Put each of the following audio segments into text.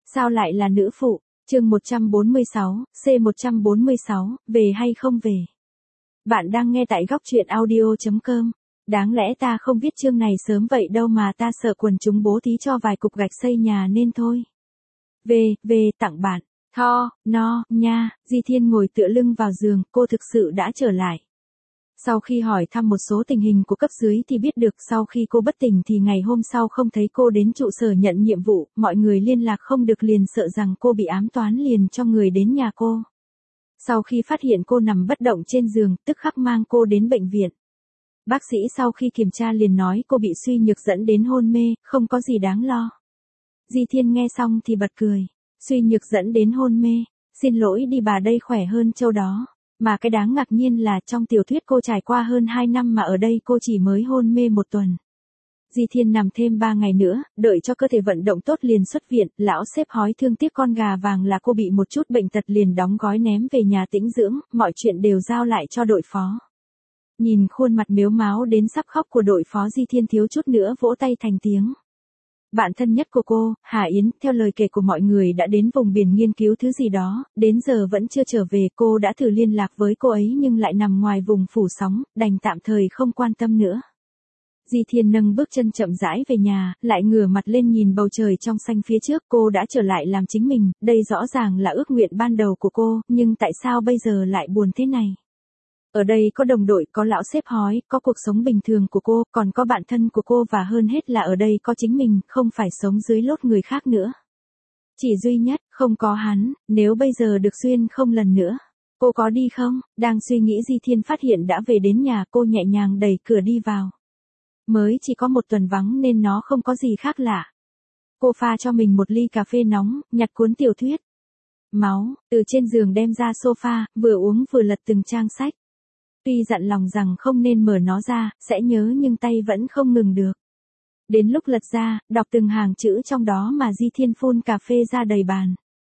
Sao lại là nữ phụ? Chương 146, C146, về hay không về? Bạn đang nghe tại góc truyện audio.com. Đáng lẽ ta không viết chương này sớm vậy đâu mà ta sợ quần chúng bố thí cho vài cục gạch xây nhà nên thôi. Về, tặng bạn. Nha, Di Thiên ngồi tựa lưng vào giường, cô thực sự đã trở lại. Sau khi hỏi thăm một số tình hình của cấp dưới thì biết được sau khi cô bất tỉnh thì ngày hôm sau không thấy cô đến trụ sở nhận nhiệm vụ, mọi người liên lạc không được liền sợ rằng cô bị ám toán liền cho người đến nhà cô. Sau khi phát hiện cô nằm bất động trên giường, tức khắc mang cô đến bệnh viện. Bác sĩ sau khi kiểm tra liền nói cô bị suy nhược dẫn đến hôn mê, không có gì đáng lo. Di Thiên nghe xong thì bật cười. Suy nhược dẫn đến hôn mê, xin lỗi đi bà đây khỏe hơn châu đó. Mà cái đáng ngạc nhiên là trong tiểu thuyết cô trải qua hơn 2 năm mà ở đây cô chỉ mới hôn mê 1 tuần. Di Thiên nằm thêm 3 ngày nữa, đợi cho cơ thể vận động tốt liền xuất viện, lão sếp hói thương tiếc con gà vàng là cô bị một chút bệnh tật liền đóng gói ném về nhà tĩnh dưỡng, mọi chuyện đều giao lại cho đội phó. Nhìn khuôn mặt mếu máo đến sắp khóc của đội phó, Di Thiên thiếu chút nữa vỗ tay thành tiếng. Bạn thân nhất của cô, Hà Yến, theo lời kể của mọi người đã đến vùng biển nghiên cứu thứ gì đó, đến giờ vẫn chưa trở về. Cô đã thử liên lạc với cô ấy nhưng lại nằm ngoài vùng phủ sóng, đành tạm thời không quan tâm nữa. Di Thiên nâng bước chân chậm rãi về nhà, lại ngửa mặt lên nhìn bầu trời trong xanh phía trước. Cô đã trở lại làm chính mình, đây rõ ràng là ước nguyện ban đầu của cô, nhưng tại sao bây giờ lại buồn thế này? Ở đây có đồng đội, có lão sếp hói, có cuộc sống bình thường của cô, còn có bạn thân của cô và hơn hết là ở đây có chính mình, không phải sống dưới lốt người khác nữa. Chỉ duy nhất, không có hắn, nếu bây giờ được xuyên không lần nữa, cô có đi không? Đang suy nghĩ Di Thiên phát hiện đã về đến nhà, cô nhẹ nhàng đẩy cửa đi vào. Mới chỉ có 1 tuần vắng nên nó không có gì khác lạ. Cô pha cho mình một ly cà phê nóng, nhặt cuốn tiểu thuyết. Máu, từ trên giường đem ra sofa, vừa uống vừa lật từng trang sách. Tuy dặn lòng rằng không nên mở nó ra, sẽ nhớ nhưng tay vẫn không ngừng được. Đến lúc lật ra, đọc từng hàng chữ trong đó mà Di Thiên phun cà phê ra đầy bàn.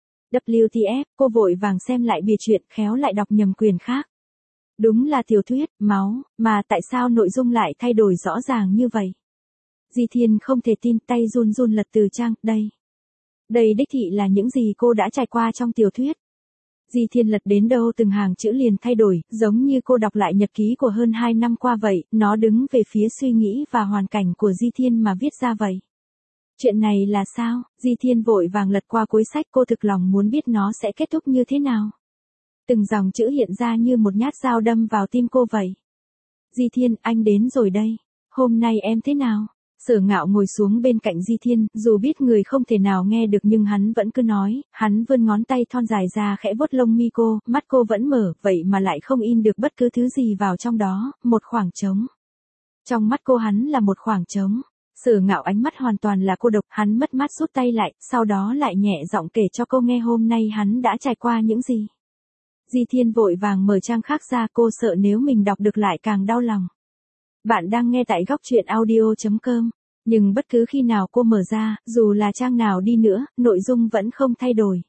WTF, cô vội vàng xem lại bìa truyện, khéo lại đọc nhầm quyển khác. Đúng là tiểu thuyết, máu, mà tại sao nội dung lại thay đổi rõ ràng như vậy? Di Thiên không thể tin, tay run run lật từ trang, đây đích thị là những gì cô đã trải qua trong tiểu thuyết. Di Thiên lật đến đâu từng hàng chữ liền thay đổi, giống như cô đọc lại nhật ký của hơn 2 năm qua vậy, nó đứng về phía suy nghĩ và hoàn cảnh của Di Thiên mà viết ra vậy. Chuyện này là sao? Di Thiên vội vàng lật qua cuối sách, cô thực lòng muốn biết nó sẽ kết thúc như thế nào. Từng dòng chữ hiện ra như một nhát dao đâm vào tim cô vậy. Di Thiên, anh đến rồi đây. Hôm nay em thế nào? Sở Ngạo ngồi xuống bên cạnh Di Thiên, dù biết người không thể nào nghe được nhưng hắn vẫn cứ nói, hắn vươn ngón tay thon dài ra khẽ vuốt lông mi cô, mắt cô vẫn mở, vậy mà lại không in được bất cứ thứ gì vào trong đó, một khoảng trống. Trong mắt cô hắn là một khoảng trống. Sở Ngạo ánh mắt hoàn toàn là cô độc, hắn mất mát rút tay lại, sau đó lại nhẹ giọng kể cho cô nghe hôm nay hắn đã trải qua những gì. Di Thiên vội vàng mở trang khác ra, cô sợ nếu mình đọc được lại càng đau lòng. Bạn đang nghe tại góc truyện audio.com, nhưng bất cứ khi nào cô mở ra, dù là trang nào đi nữa, nội dung vẫn không thay đổi.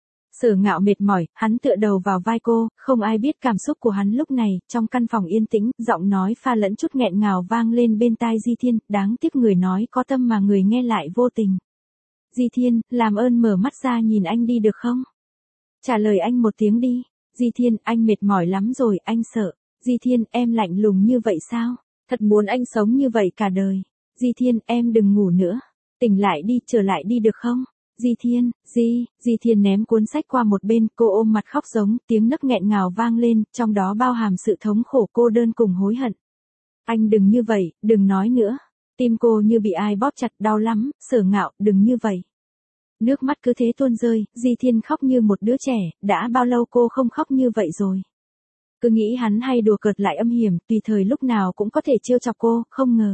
Sở Ngạo mệt mỏi, hắn tựa đầu vào vai cô, không ai biết cảm xúc của hắn lúc này, trong căn phòng yên tĩnh, giọng nói pha lẫn chút nghẹn ngào vang lên bên tai Di Thiên, đáng tiếc người nói có tâm mà người nghe lại vô tình. Di Thiên, làm ơn mở mắt ra nhìn anh đi được không? Trả lời anh một tiếng đi. Di Thiên, anh mệt mỏi lắm rồi, anh sợ. Di Thiên, em lạnh lùng như vậy sao? Thật muốn anh sống như vậy cả đời. Di Thiên, em đừng ngủ nữa. Tỉnh lại đi, trở lại đi được không? Di Thiên, Di Thiên ném cuốn sách qua một bên, cô ôm mặt khóc giống, tiếng nấc nghẹn ngào vang lên, trong đó bao hàm sự thống khổ cô đơn cùng hối hận. Anh đừng như vậy, đừng nói nữa. Tim cô như bị ai bóp chặt, đau lắm, Sở Ngạo, đừng như vậy. Nước mắt cứ thế tuôn rơi, Di Thiên khóc như một đứa trẻ, đã bao lâu cô không khóc như vậy rồi. Cứ nghĩ hắn hay đùa cợt lại âm hiểm, tùy thời lúc nào cũng có thể trêu chọc cô, không ngờ.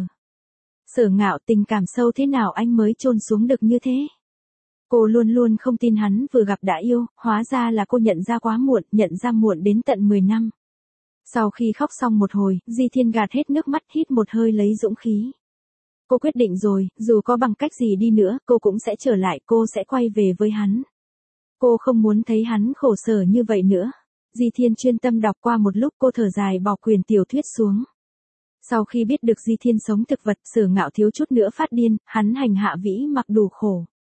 Sở Ngạo, tình cảm sâu thế nào anh mới chôn xuống được như thế? Cô luôn luôn không tin hắn vừa gặp đã yêu, hóa ra là cô nhận ra quá muộn, nhận ra muộn đến tận 10 năm. Sau khi khóc xong một hồi, Di Thiên gạt hết nước mắt, hít một hơi lấy dũng khí. Cô quyết định rồi, dù có bằng cách gì đi nữa, cô cũng sẽ trở lại, cô sẽ quay về với hắn. Cô không muốn thấy hắn khổ sở như vậy nữa. Di Thiên chuyên tâm đọc qua một lúc, cô thở dài bỏ quyển tiểu thuyết xuống. Sau khi biết được Di Thiên sống thực vật, Sở Ngạo thiếu chút nữa phát điên, hắn hành hạ Vĩ Mặc đủ khổ.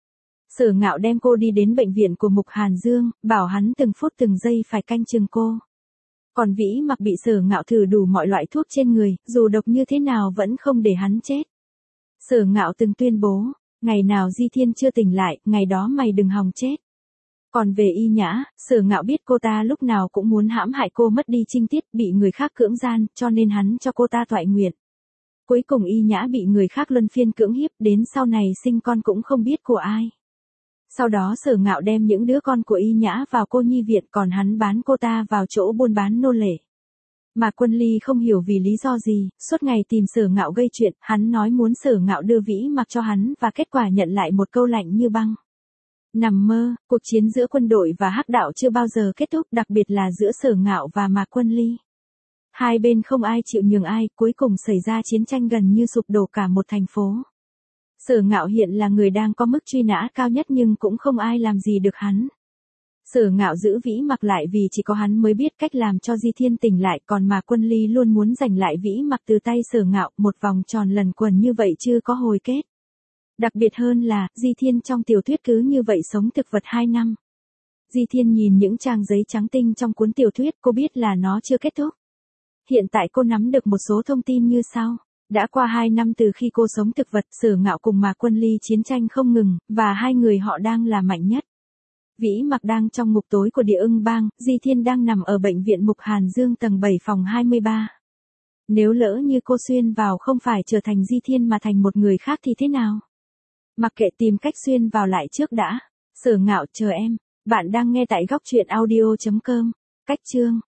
Sở Ngạo đem cô đi đến bệnh viện của Mục Hàn Dương, bảo hắn từng phút từng giây phải canh chừng cô. Còn Vĩ Mặc bị Sở Ngạo thử đủ mọi loại thuốc trên người, dù độc như thế nào vẫn không để hắn chết. Sở Ngạo từng tuyên bố, ngày nào Di Thiên chưa tỉnh lại, ngày đó mày đừng hòng chết. Còn về Y Nhã, Sở Ngạo biết cô ta lúc nào cũng muốn hãm hại cô mất đi trinh tiết, bị người khác cưỡng gian, cho nên hắn cho cô ta toại nguyện. Cuối cùng Y Nhã bị người khác luân phiên cưỡng hiếp, đến sau này sinh con cũng không biết của ai. Sau đó Sở Ngạo đem những đứa con của Y Nhã vào cô nhi viện, còn hắn bán cô ta vào chỗ buôn bán nô lệ. Mà Quân Ly không hiểu vì lý do gì, suốt ngày tìm Sở Ngạo gây chuyện, hắn nói muốn Sở Ngạo đưa Vĩ Mặc cho hắn và kết quả nhận lại một câu lạnh như băng. Nằm mơ, cuộc chiến giữa quân đội và hắc đạo chưa bao giờ kết thúc, đặc biệt là giữa Sở Ngạo và Mạc Quân Ly. Hai bên không ai chịu nhường ai, cuối cùng xảy ra chiến tranh gần như sụp đổ cả một thành phố. Sở Ngạo hiện là người đang có mức truy nã cao nhất nhưng cũng không ai làm gì được hắn. Sở Ngạo giữ Vĩ Mặc lại vì chỉ có hắn mới biết cách làm cho Di Thiên tỉnh lại, còn Mạc Quân Ly luôn muốn giành lại Vĩ Mặc từ tay Sở Ngạo, một vòng tròn lần quần như vậy chưa có hồi kết. Đặc biệt hơn là, Di Thiên trong tiểu thuyết cứ như vậy sống thực vật 2 năm. Di Thiên nhìn những trang giấy trắng tinh trong cuốn tiểu thuyết, cô biết là nó chưa kết thúc. Hiện tại cô nắm được một số thông tin như sau. Đã qua 2 năm từ khi cô sống thực vật, Sở Ngạo cùng Mạc Quân Ly chiến tranh không ngừng, và hai người họ đang là mạnh nhất. Vĩ Mặc đang trong ngục tối của Địa Ưng Bang, Di Thiên đang nằm ở bệnh viện Mục Hàn Dương tầng 7 phòng 23. Nếu lỡ như cô xuyên vào không phải trở thành Di Thiên mà thành một người khác thì thế nào? Mặc kệ, tìm cách xuyên vào lại trước đã. Sở Ngạo, chờ em. Bạn đang nghe tại góc truyện audio.com. Cách chương